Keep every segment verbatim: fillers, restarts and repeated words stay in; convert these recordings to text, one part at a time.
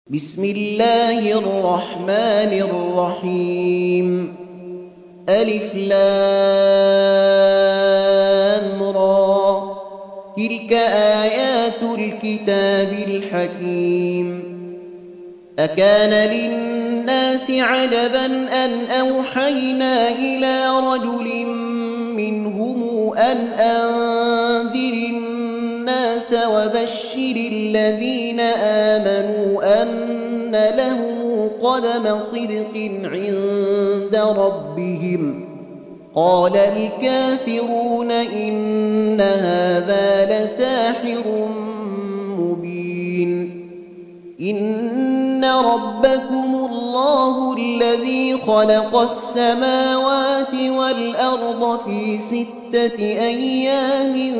بسم الله الرحمن الرحيم. ألف لام را، تلك آيات الكتاب الحكيم. أكان للناس عجبا أن أوحينا إلى رجل منهم أن أنذر الناس وبشر الذين آمنوا أن لهم قدم صدق عند ربهم. قال الكافرون إن هذا لساحر مبين. إن ربكم الله الذي خلق السماوات والأرض في ستة أيام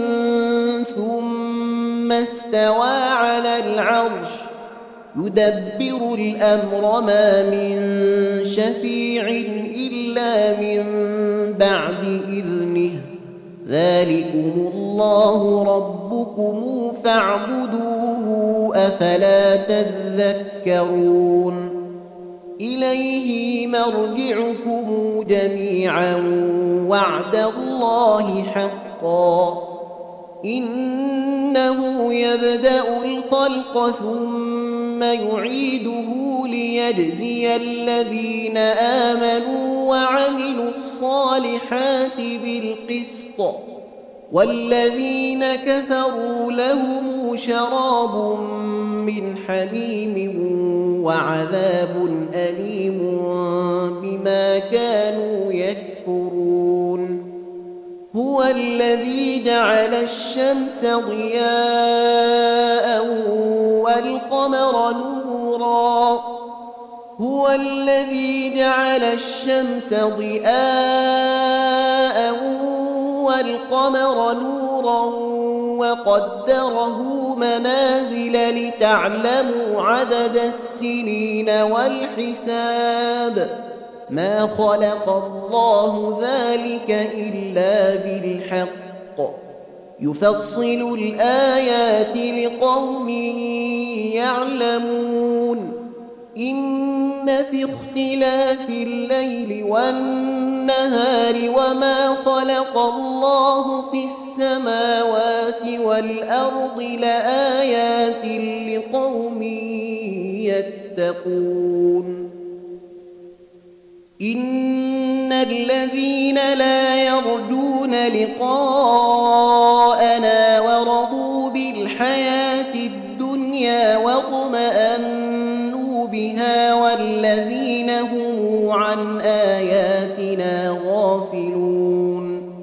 ثم استوى على العرش يدبر الأمر ما من شفيع إلا من بعد إذنه. ذلكم الله ربكم فاعبدوه أفلا تذكرون. إليه مرجعكم جميعا وعد الله حقا. إنه يبدأ الخلق ثم يعيده ليجزي الذين آمنوا وعملوا الصالحات بالقسط، والذين كفروا لهم شراب من حميم وعذاب أليم بما كانوا يكفرون. هو الذي جعل الشمس ضياء والقمر نورا هو الذي جعل الشمس ضياء والقمر نورا وقدره منازل لتعلموا عدد السنين والحساب. ما خلق الله ذلك إلا بالحق. يفصل الآيات لقوم يعلمون. إن في اختلاف الليل والنهار وما خلق الله في السماوات والأرض لآيات لقوم يتقون. إن الذين لا يرجون لقاءنا ورضوا بالحياة الدنيا واطمأنوا بها والذين هم عن آياتنا غافلون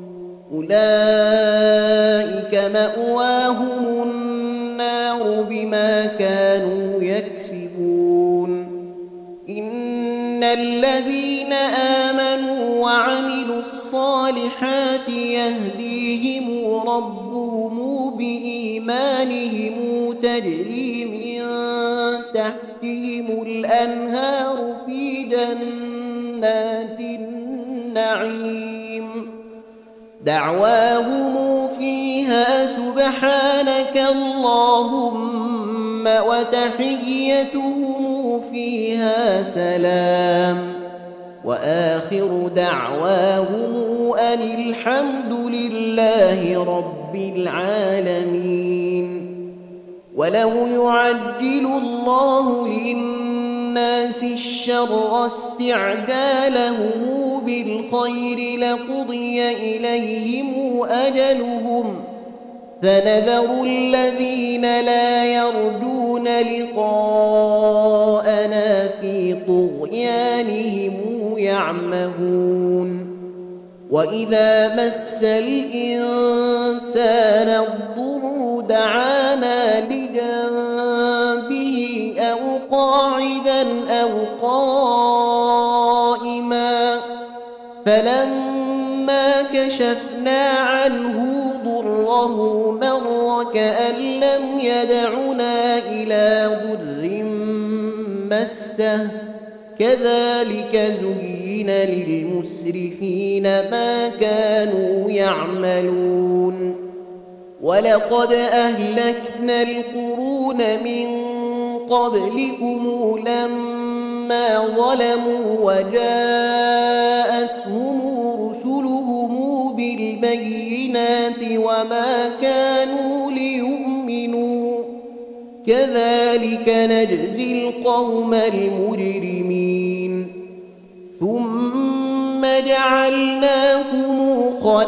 أولئك مأواهم النار بما كانوا يكسبون. إن الذين آمنوا وعملوا الصالحات يهديهم ربهم بإيمانهم تجري من تحتهم الأنهار في جنات النعيم. دعواهم فيها سبحانك اللهم وتحيتهم فيها سلام. وآخر دعواهم أن الحمد لله رب العالمين. ولو يعجل الله للناس الشر استعجالهم بالخير لقضي إليهم أجلهم فنذر الذين لا يرجون لقاءنا في طغيانهم يعمهون. وإذا مس الإنسان الضر دعانا لجنبه أو قاعدا أو قائما فلما كشفنا عنه ضره مر كأن لم يدعنا إلى ضر مسه. كذلك زين للمسرفين ما كانوا يعملون. ولقد أهلكنا القرون من قبلكم لما ظلموا وجاءتهم رسلهم بالبينات وما كانوا ليؤمنوا كذلك نجزي القوم المجرمين ثم جعلناكم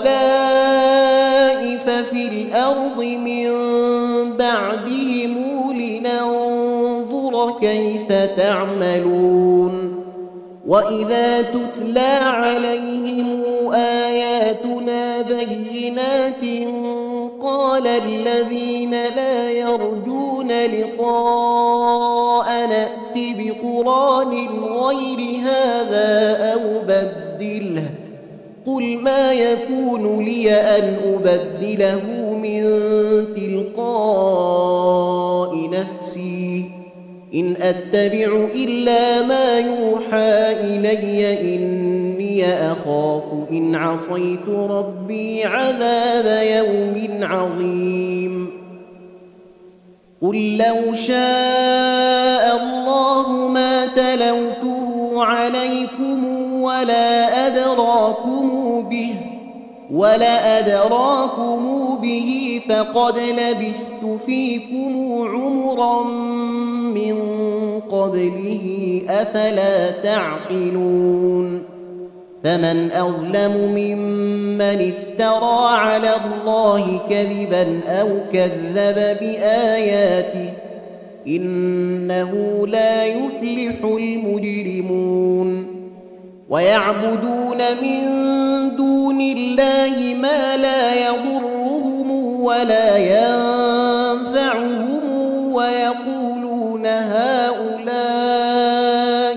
خلائف في الأرض من بعدهم لننظر كيف تعملون وإذا تتلى عليهم آياتنا بينات قال الذين لا يرجون لقاء نأت بقرآن غير هذا أو بدله قل ما يكون لي أن أبدله من تلقاء نفسي إن أتبع إلا ما يوحى إلي إني أخاف إن عصيت ربي عذاب يوم عظيم قل لو شاء الله ما تلوته عليكم ولا أدراكم به ولا أدراكم به فقد لبثت فيكم عمرا من قبله أفلا تعقلون فمن أظلم ممن افترى على الله كذبا أو كذب بآياته إنه لا يفلح المجرمون ويعبدون من دون الله ما لا يضرهم ولا ينفعهم ويقولون هؤلاء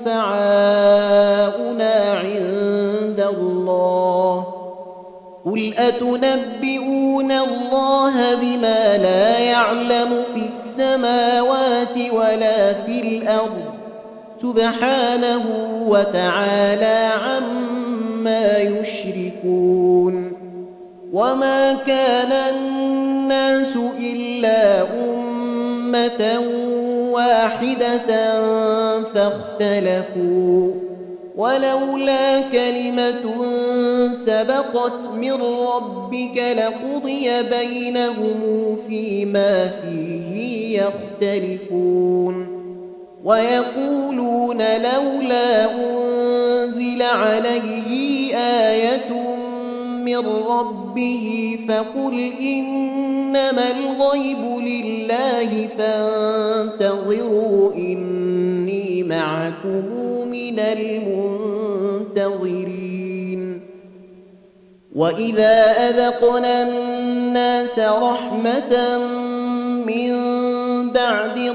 شفعاؤنا عند الله قل أتنبئون الله بما لا يعلم في السماوات ولا في الأرض سبحانه وتعالى عما يشركون وما كان الناس إلا أمة واحدة فاختلفوا ولولا كلمة سبقت من ربك لقضي بينهم فيما فيه يختلفون ويقولون لولا أنزل عليه آية من ربه فقل إنما الغيب لله فانتظروا إني معكم من المنتظرين وإذا أذقنا الناس رحمة من بعد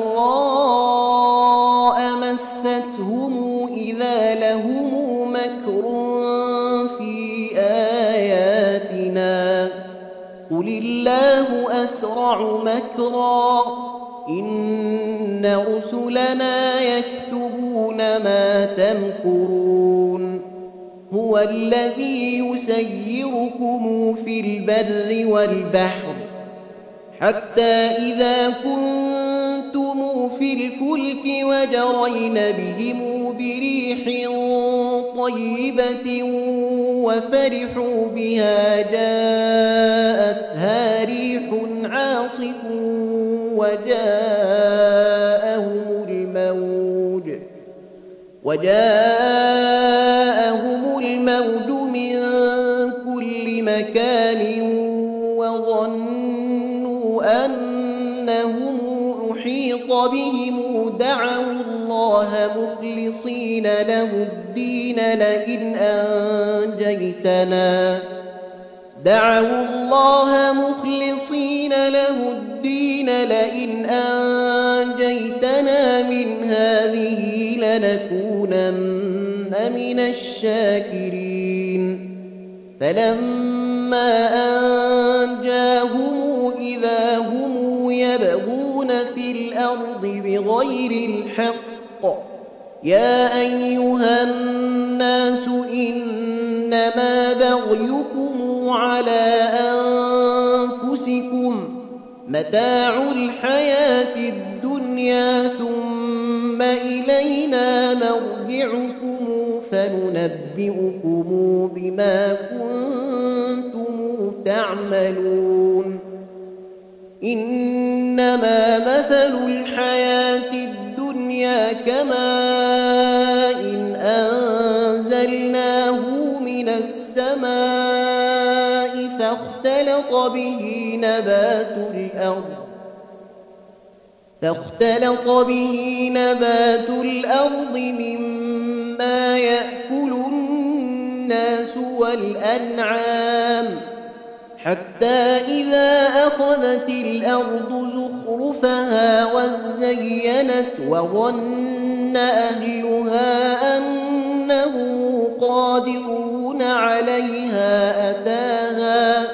ضراء مستهم إذا لهم مكر في آياتنا قل الله أسرع مكرا إن رسلنا يكتبون ما تمكرون هو الذي يسيركم في البر والبحر حتى إذا كنتم في الفلك وجرين بهم بريح طيبة وفرحوا بها جاءتها ريح عاصف وجاءهم الموج وجاءهم الموج من كل مكان وظنوا أنهم أحيط بهم دعوا الله مخلصين له الدين لئن أنجيتنا دعوا الله مخلصين له الدين لئن أنجيتنا من هذه لنكونن من الشاكرين فلما أنجاهم إذا هم يبغون في الأرض بغير الحق يا أيها الناس إنما بغيكم على أنفسكم متاع الحياة الدنيا ثم إلينا مرجعكم فننبئكم بما كنتم تعملون إنما مثل الحياة الدنيا كماء إن أنزلناه من السماء فاختلط به نبات الأرض فاختلط به نبات الأرض مما يأكل الناس والأنعام حتى إذا أخذت الأرض زخرفها وزينت وظن أهلها أنه قادرون عليها أتاها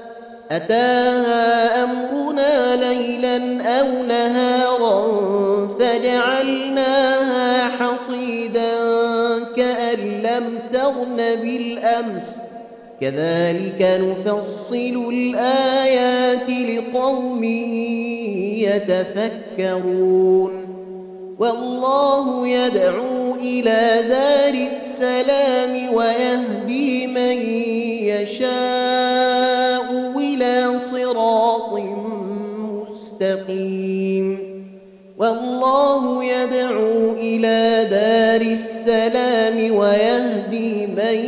أتاها أمرنا ليلا أو نهارا فجعلناها حصيدا كأن لم تغن بالأمس كذلك نفصل الآيات لقوم يتفكرون والله يدعو إلى دار السلام ويهدي من يشاء إلى صراط مستقيم والله يدعو إلى دار السلام ويهدي من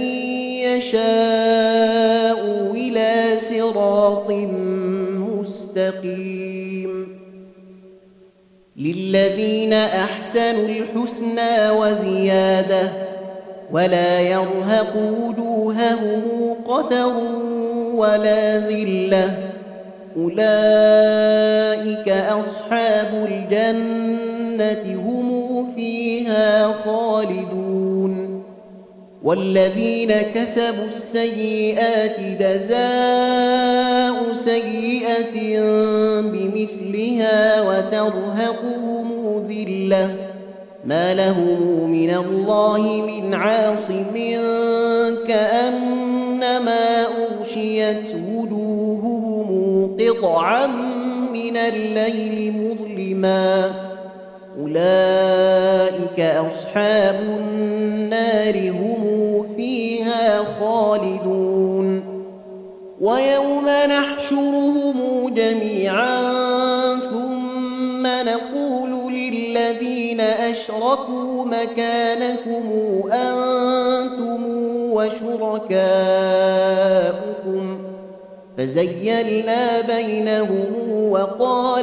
يشاء إلى صراط مستقيم للذين أحسنوا الحسنى وزيادة ولا يرهق وجوههم قتر ولا ذلة أولئك أصحاب الجنة هم فيها خالدون والذين كسبوا السيئات جزاء سيئة بمثلها وترهقهم ذلة ما لهم من الله من عاصم كأنما أغشيت وجوههم قطعا من الليل مظلما أولئك أصحاب النار هم فيها خالدون ويوم نحشرهم جميعا ثم نقول للذين أشركوا مكانكم أنتم وشركاؤكم فزيّلنا بينهم وقال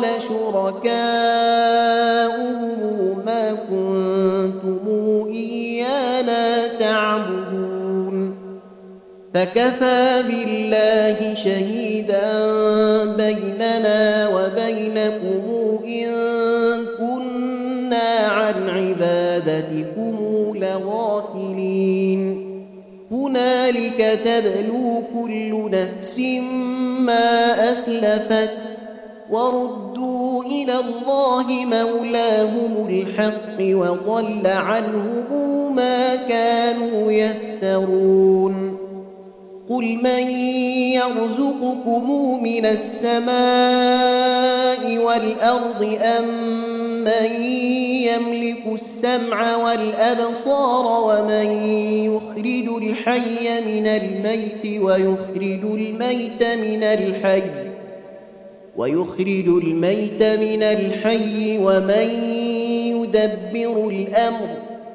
شركاؤهم ما كنتم إيانا تعبدون فكفى بالله شهيدا بيننا وبينكم إن كنا عن عبادتكم لغافلين هنالك تبلو كل نفس ما أسلفت وردوا إلى الله مولاهم الحق وضل عنهم ما كانوا يفترون قل من يرزقكم من السماء والأرض أم من يملك السمع والأبصار ومن يخرج الحي من الميت ويخرج الميت من الحي ويخرج الميت من الحي ومن يدبر الأمر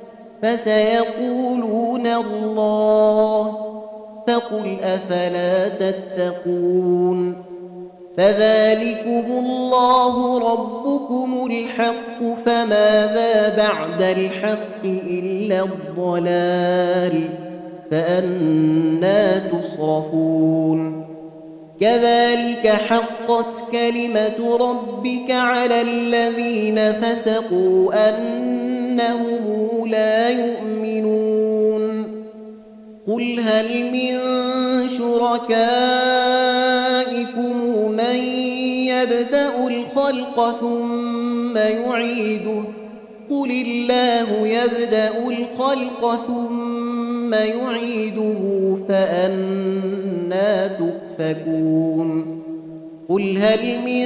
فسيقولون الله فقل أفلا تتقون فذلكم الله ربكم الحق فماذا بعد الحق إلا الضلال فأنى تصرفون كذلك حقت كلمة ربك على الذين فسقوا أنهم لا يؤمنون قل هل من شركائكم من يبدأ الخلق ثم يعيده قل الله يبدأ الخلق ثم يعيده فأنى تؤفكون قل هل من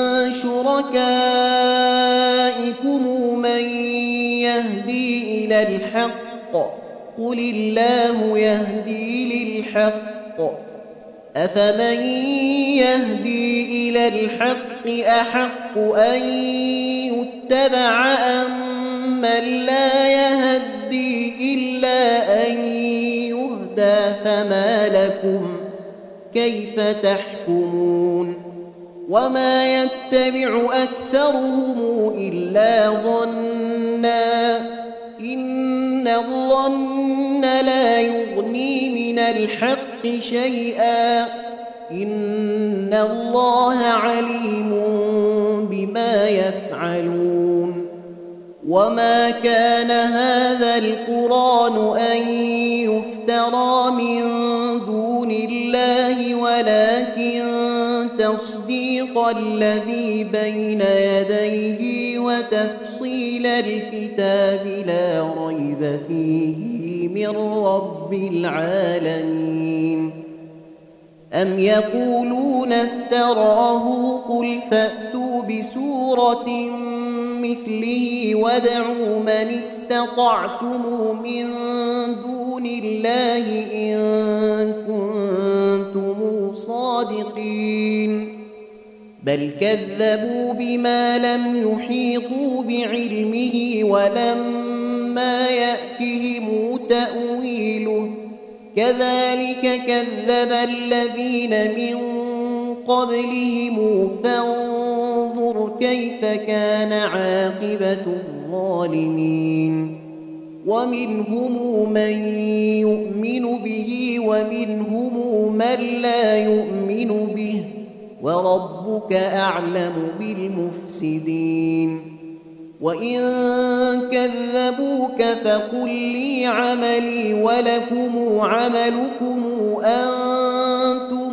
شركائكم من يهدي إلى الحق قل الله يهدي للحق أفمن يهدي إلى الحق أحق أن يتبع أم من لا يهدي إلا أن يهدى فما لكم كيف تحكمون وما يتبع أكثرهم إلا ظنا إن الظن لا يغني من الحق شيئا إن الله عليم بما يفعلون وما كان هذا القرآن أن يفترى من دون الله ولكن تصديق الذي بين يديه وتفصيل الكتاب لا ريب فيه من رب العالمين أم يقولون افتراه قل فأتوا بسورة مثله وادعوا من استطعتم من دون الله إن كنتم صادقين بل كذبوا بما لم يحيطوا بعلمه ولما يأتهم تأويله كذلك كذب الذين من قبلهم فانظر كيف كان عاقبة الظالمين ومنهم من يؤمن به ومنهم من لا يؤمن به وربك أعلم بالمفسدين وإن كذبوك فقل لي عملي ولكم عملكم أنتم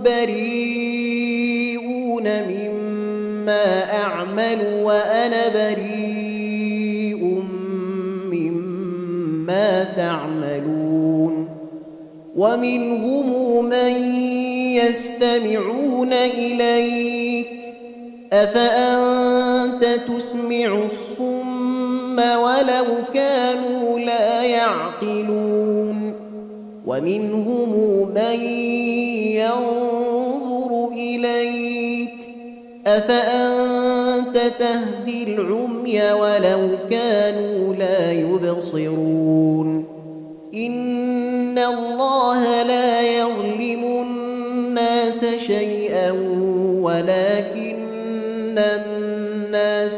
بريئون مما أعمل وأنا بريء مما تعملون ومنهم من يستمعون إليك أفأنت تسمع الصم ولو كانوا لا يعقلون ومنهم من ينظر إليك أفأنت تهدي العمي ولو كانوا لا يبصرون إن الله لا يظلم الناس شيئا ولكن الناس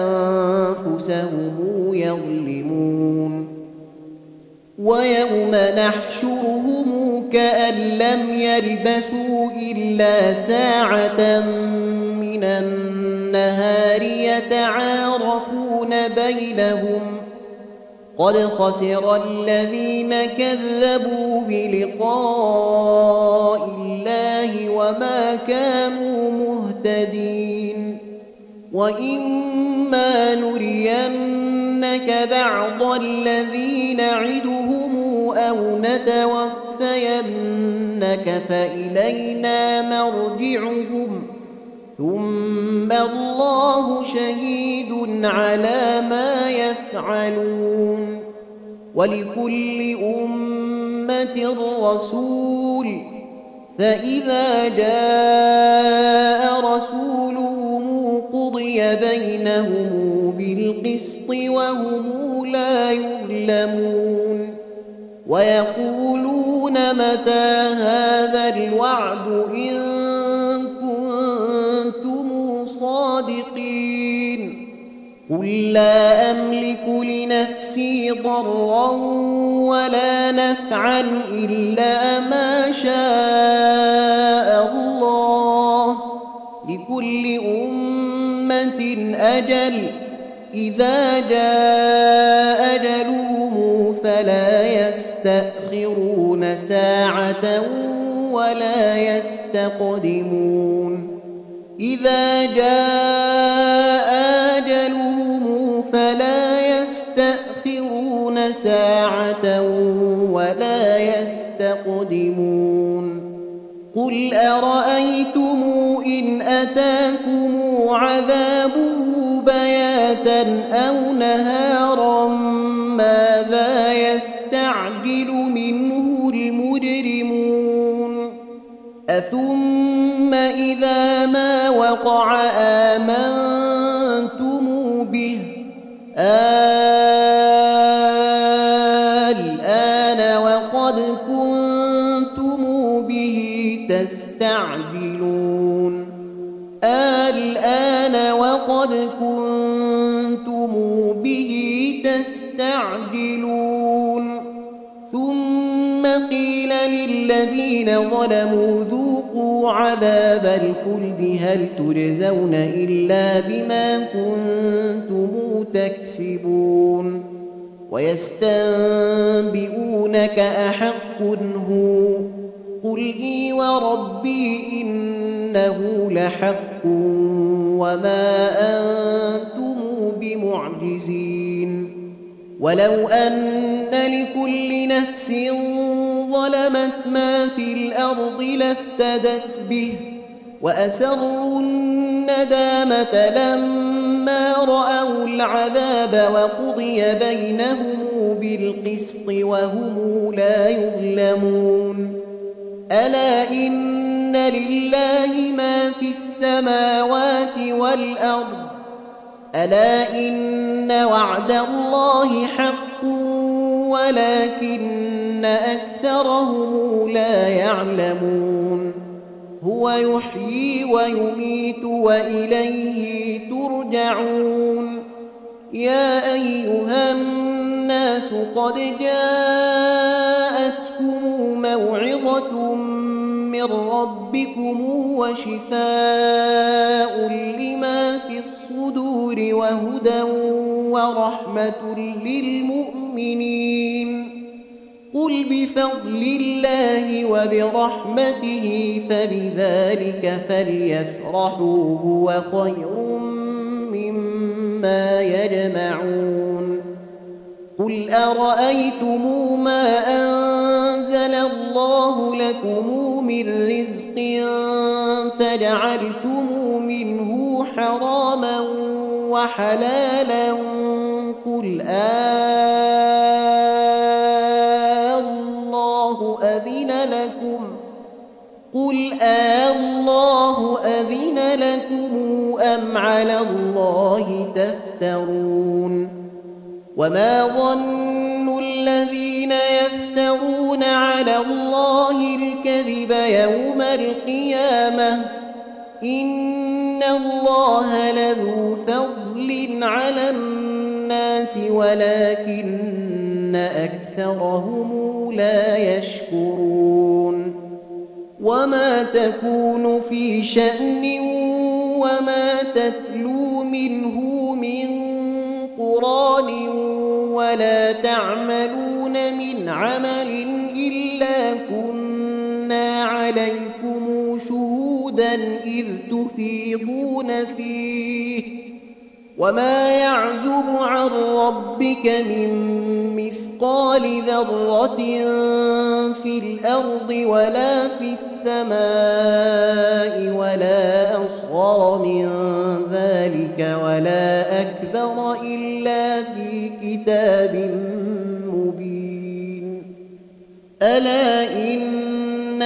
أنفسهم يظلمون ويوم نحشرهم كأن لم يلبثوا إلا ساعة من النهار يتعارفون بينهم قد خسر الذين كذبوا بلقاء الله وما كانوا مهتدين وإما نرينك بعض الذي نعدهم أو نتوفينك فإلينا مرجعهم ثم الله شهيد على ما يفعلون ولكل أمة رسول فإذا جاء رسولهم قضي بينهم بالقسط وهم لا يظلمون ويقولون متى هذا الوعد إن كنتم صادقين قل لا أملك لنفسي ضرا ولا نفعا إلا ما شاء الله لكل أمة أجل إذا جاء أجلهم فلا يستأخرون ساعة ولا يستقدمون إذا جاء أجلهم فلا يستأخرون ساعة ولا يستقدمون قل أرأيتم إن أتاكم عذابه بياتا أو نهارا ماذا يستعجل منه المجرمون أثم إذا ما وقع آمنتم به الآن وقد كنتم به تستعجلون الآن وقد كنتم به تستعجلون ثم قيل للذين ظلموا ذوقوا عذاب الخلد هل تجزون إلا بما كنتم تكسبون ويستنبئونك أحق هو قل إي وربي إنه لحق وما أنتم بمعجزين ولو أن لكل نفس ظلمت ما في الأرض لافتدت به وأسروا الندامة لما رأوا العذاب وقضي بينهم بالقسط وهم لا يظلمون ألا إن لله ما في السماوات والأرض ألا إن وعد الله حق ولكن أكثرهم لا يعلمون هو يحيي ويميت وإليه ترجعون يا أيها الناس قد جاءتكم موعظة من ربكم وشفاء لما في الصدور وهدى ورحمة للمؤمنين قل بفضل الله وبرحمته فبذلك فليفرحوا هو خير مما يجمعون قل أرأيتم ما أنزل الله لكم من رزق فجعلتم منه حراما وحلالا قل آه أذن لكم قل آه أذن لكم أم على الله تفترون وما ظن الذين يفترون على الله الكذب يوم القيامة إن الله لذو فضل على الناس ولكن أكثرهم لا يشكرون وما تكون في شأن وما تتلو منه من قرآن ولا تعملون من عمل إلا كنا عليكم شهودا إذ تفيضون فيه وما يعزب عن ربك من مثقال ذرة في الأرض ولا في السماء ولا أصغر من ذلك ولا أكبر إلا في كتاب مبين ألا إن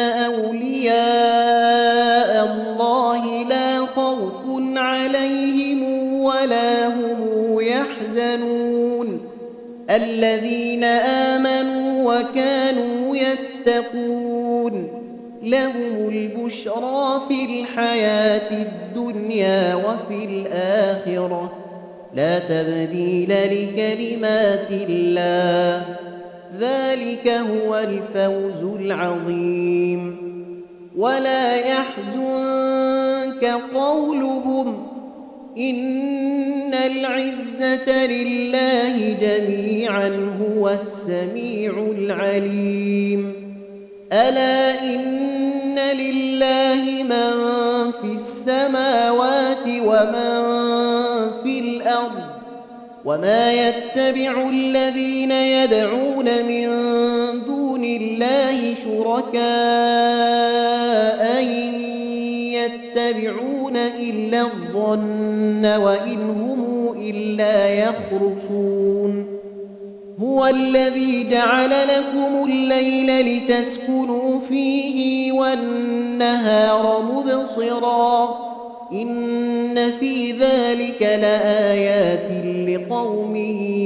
أولياء الله لا خوف عليهم ولا هم يحزنون الذين آمنوا وكانوا يتقون لهم البشرى في الحياة الدنيا وفي الآخرة لا تبديل لكلمات الله ذلك هو الفوز العظيم ولا يحزنك قولهم إن العزة لله جميعا هو السميع العليم ألا إن لله من في السماوات ومن في الأرض وما يتبع الذين يدعون من دون الله شركاء يتبعون إلا الظن وإن هم إلا يخرصون هو الذي جعل لكم الليل لتسكنوا فيه والنهار مبصرا إن في ذلك لآيات لقوم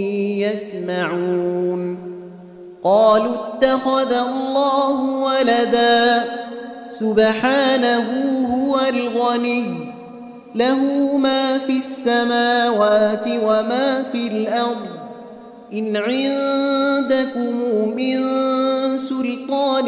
يسمعون قالوا اتخذ الله ولدا سبحانه هو الغني له ما في السماوات وما في الأرض إن عندكم من سلطان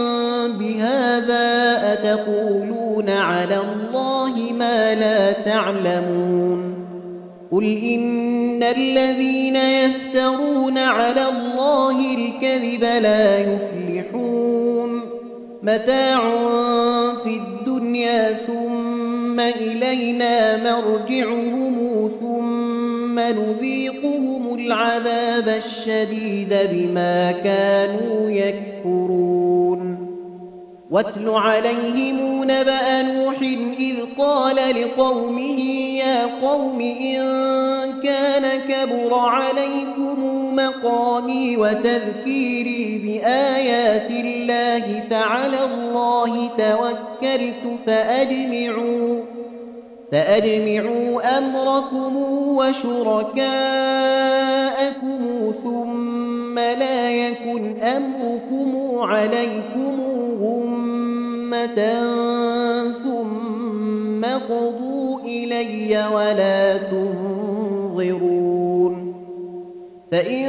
بهذا أتقولون على الله ما لا تعلمون قل إن الذين يفترون على الله الكذب لا يفلحون متاع في الدنيا ثم إلينا مرجعهم ثم نذيقهم العذاب الشديد بما كانوا يكفرون واتل عليهم نبأ نوح إذ قال لقومه يا قوم إن كان كبر عليكم مقامي وتذكيري بآيات الله فعلى الله توكلت فأجمعوا فأجمعوا أمركم وشركاءكم ثم لا يكن أمركم عليكم غمة ثم قضوا إلي ولا تنظرون فإن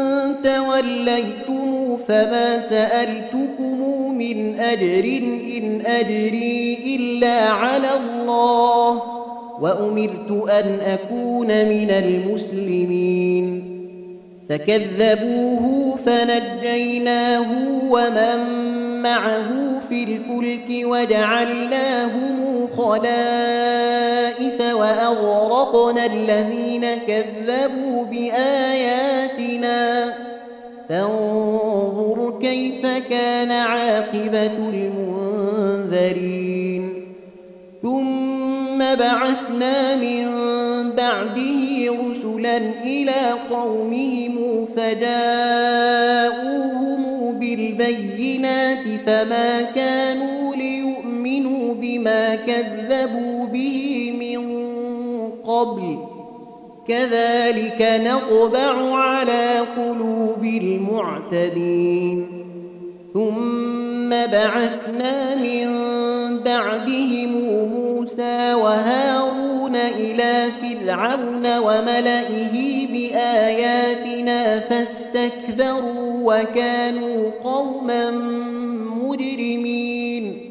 توليتم فما سألتكم من أجر إن أجري إلا على الله وأمرت أن أكون من المسلمين فكذبوه فنجيناه ومن معه في الفلك وجعلناهم خلائف وأغرقنا الذين كذبوا بآياتنا فانظر كيف كان عاقبة المنذرين ثم بعثنا من بعده رسلا إلى قومهم فجاءوهم بالبينات فما كانوا ليؤمنوا بما كذبوا به من قبل كذلك نطبع على قلوب المعتدين ثم بعثنا من بعدهم موسى وهارون إلى فرعون وملئه بآياتنا فاستكبروا وكانوا قوما مجرمين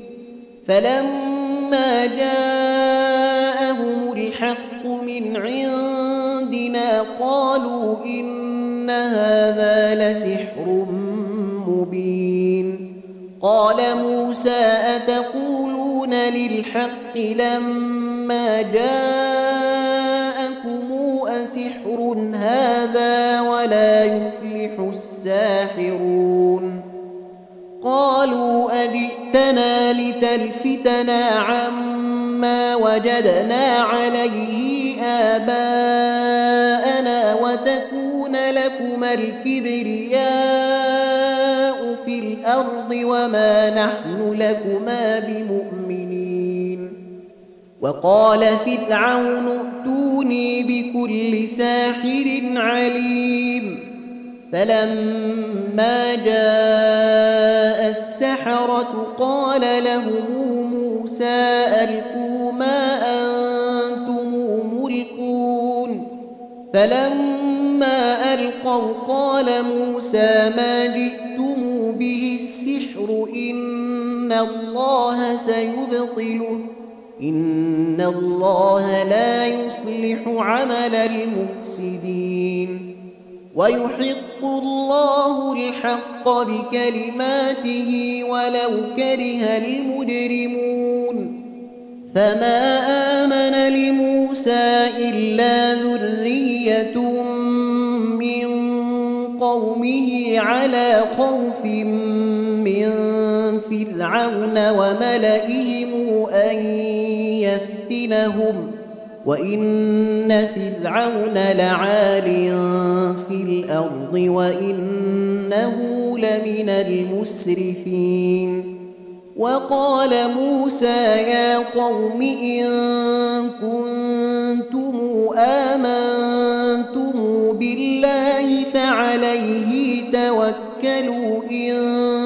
فلما جاءهم الحق من عندنا قالوا إن هذا لسحر مبين قال موسى أتقولون للحق لما جاءكم أسحر هذا ولا يفلح الساحرون قالوا أجئتنا لتلفتنا عما وجدنا عليه آباءنا وتكون لكما الكبرياء في الأرض وما نحن لكما بمؤمنين وقال فرعون ائتوني بكل ساحر عليم فلما جاء السحرة قال لهم موسى ألقوا ما أنتم ملقون فلما ألقوا قال موسى ما جئتم به السحر إن الله سيبطله إن الله لا يصلح عمل المفسدين ويحق الله الحق بكلماته ولو كره المجرمون فما آمن لموسى إلا ذرية من قومه على خوف من فرعون وملئهم أن يفتنهم وإن فرعون لعال في الأرض وإنه لمن المسرفين وقال موسى يا قوم إن كنتم آمنتم بالله فعليه توكلوا إن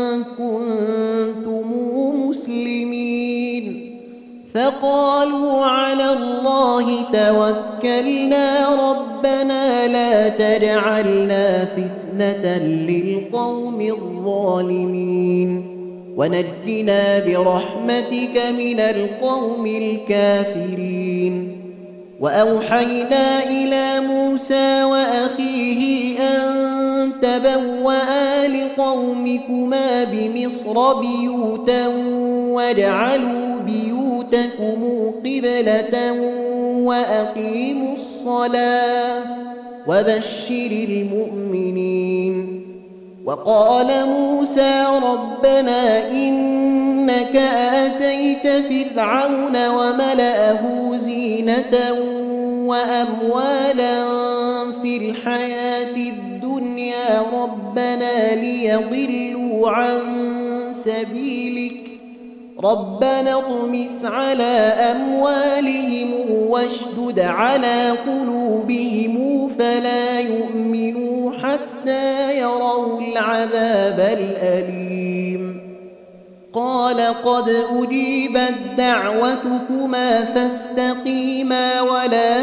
كنتم مسلمين فقالوا على الله توكلنا ربنا لا تجعلنا فتنة للقوم الظالمين ونجنا برحمتك من القوم الكافرين وأوحينا إلى موسى وأخيه أن تبوأ لقومكما بمصر بيوتا واجعلوا بيوتكم قبلة وأقيموا الصلاة وبشر المؤمنين وقال موسى ربنا إنك آتيت فرعون وملأه زينة وأموالا في الحياة الدنيا ربنا ليضلوا عن سبيلك ربنا اطمس على أموالهم واشدد على قلوبهم فلا يؤمنوا حتى يروا العذاب الأليم قال قد أجيبت دعوتكما فاستقيما ولا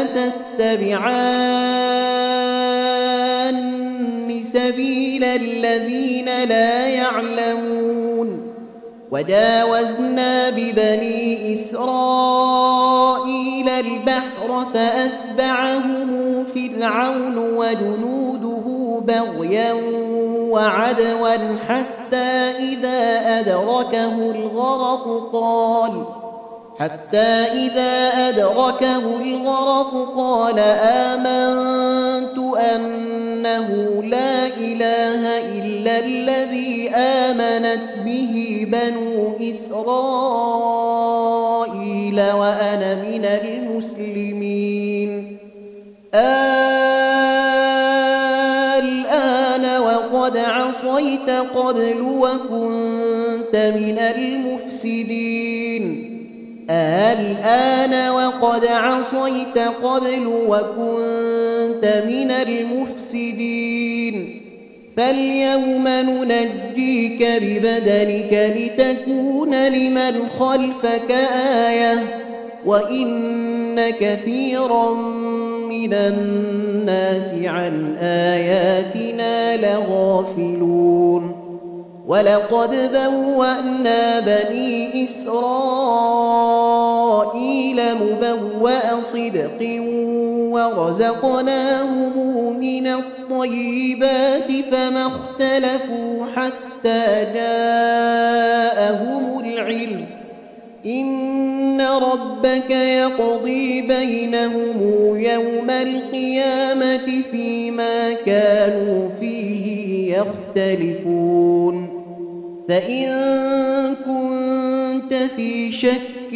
تتبعان سبيل الذين لا يعلمون وجاوزنا ببني إسرائيل البحر فأتبعهم فرعون وجنوده بغيا وعدوا حتى إذا أدركه الغرق قال حتى إذا أدركه الغرق قال آمنت أنه لا إله إلا الذي آمنت به بنو إسرائيل وأنا من المسلمين الآن وقد عصيت قبل وكنت من المفسدين الآن وقد عصيت قبل وكنت من المفسدين فاليوم ننجيك ببدنك لتكون لمن خلفك آية وإن كثيرا من الناس عن آياتنا لغافلون ولقد بوأنا بني إسرائيل مبوأ صدق ورزقناهم من الطيبات فما اختلفوا حتى جاءهم العلم إن ربك يقضي بينهم يوم القيامة فيما كانوا فيه يختلفون فإن كنت في شك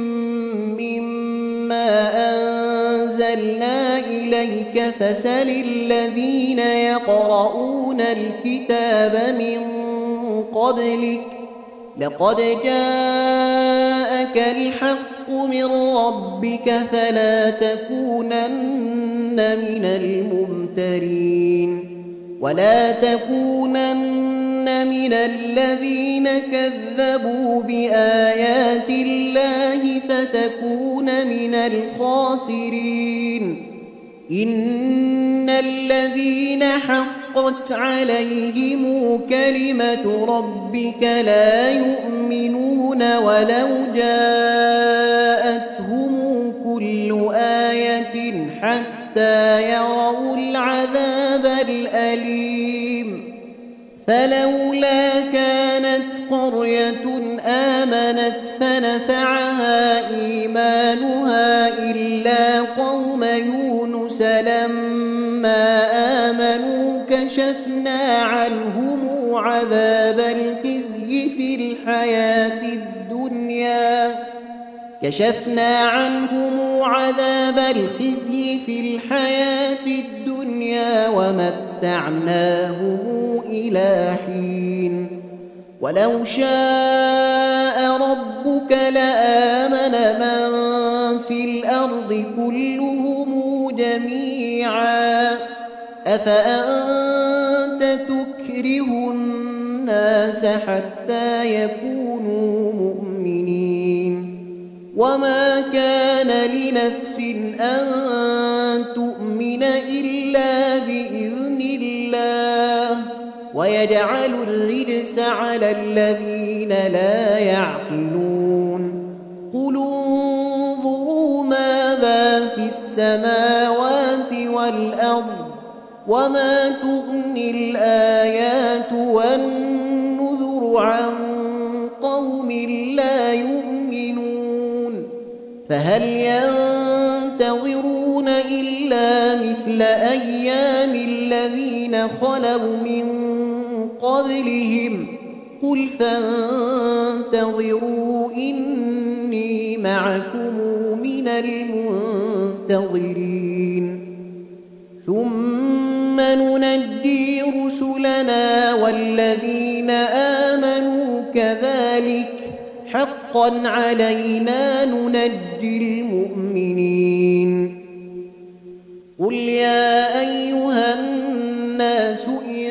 مما أنزلنا إليك فسل الذين يقرؤون الكتاب من قبلك لقد جاءك الحق من ربك فلا تكونن من الممترين ولا تكونن من الذين كذبوا بآيات الله فتكون من الخاسرين إن الذين حقت عليهم كلمة ربك لا يؤمنون ولو جاءتهم كل آية حتى يروا العذاب الأليم فلولا كانت قرية آمنت فنفعها إيمانها إلا قوم يونس لما آمنوا كشفنا عنهم عذاب الخزي في الحياة الدنيا كشفنا عنهم عذاب الخزي في الحياة الدنيا ومتعناهم إلى حين ولو شاء ربك لآمن من في الأرض كلهم جميعا أفأنت تكره الناس حتى يكونوا مؤمنين وما كان لنفس أن تؤمن إلا بإذن الله ويجعل الرجس على الذين لا يعقلون قل انظروا ماذا في السماوات والأرض وما تغني الآيات والنذر عن قوم لا يؤمنون فهل ينتظرون إلا مثل أيام الذين خلوا من قبلهم قل فانتظروا إني معكم من المنتظرين ثم ننجي رسلنا والذين آمنوا كذلك حقا علينا ننجي المؤمنين قل يا أيها الناس إن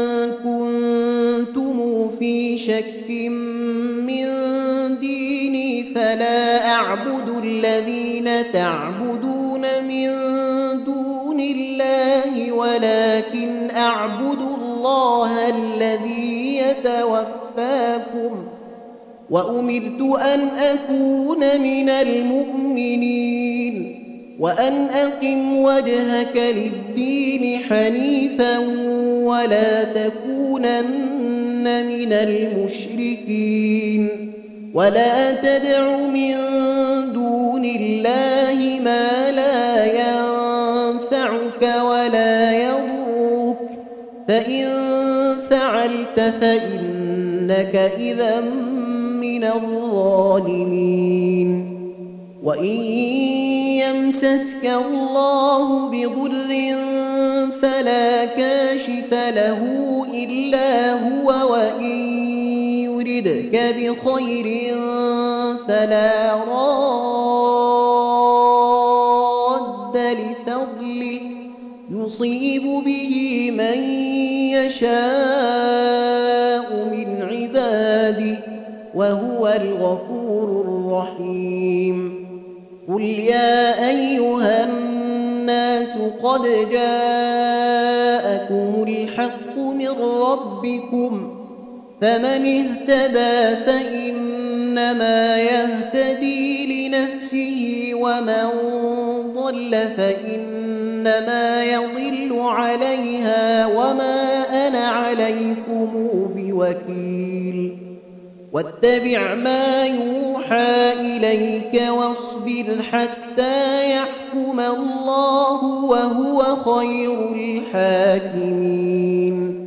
كنتم في شك من ديني فلا أعبد الذين تعبدون من دون الله ولكن أعبد الله الذي يتوفاكم وأمرت أن أكون من المؤمنين وأن أقم وجهك للدين حنيفا ولا تكونن من المشركين ولا تدع من دون الله ما لا ينفعك ولا يضرك فإن فعلت فإنك إذا من الظالمين وإن يمسسك الله بضر فلا كاشف له إلا هو وإن يردك بخير فلا راد لفضله يصيب به من يشاء من عباده وهو الغفور الرحيم قل يا أيها الناس قد جاءكم الحق من ربكم فمن اهتدى فإنما يهتدي لنفسه ومن ضل فإنما يضل عليها وما أنا عليكم بوكيل واتبع ما يوحى إليك واصبر حتى يحكم الله وهو خير الحاكمين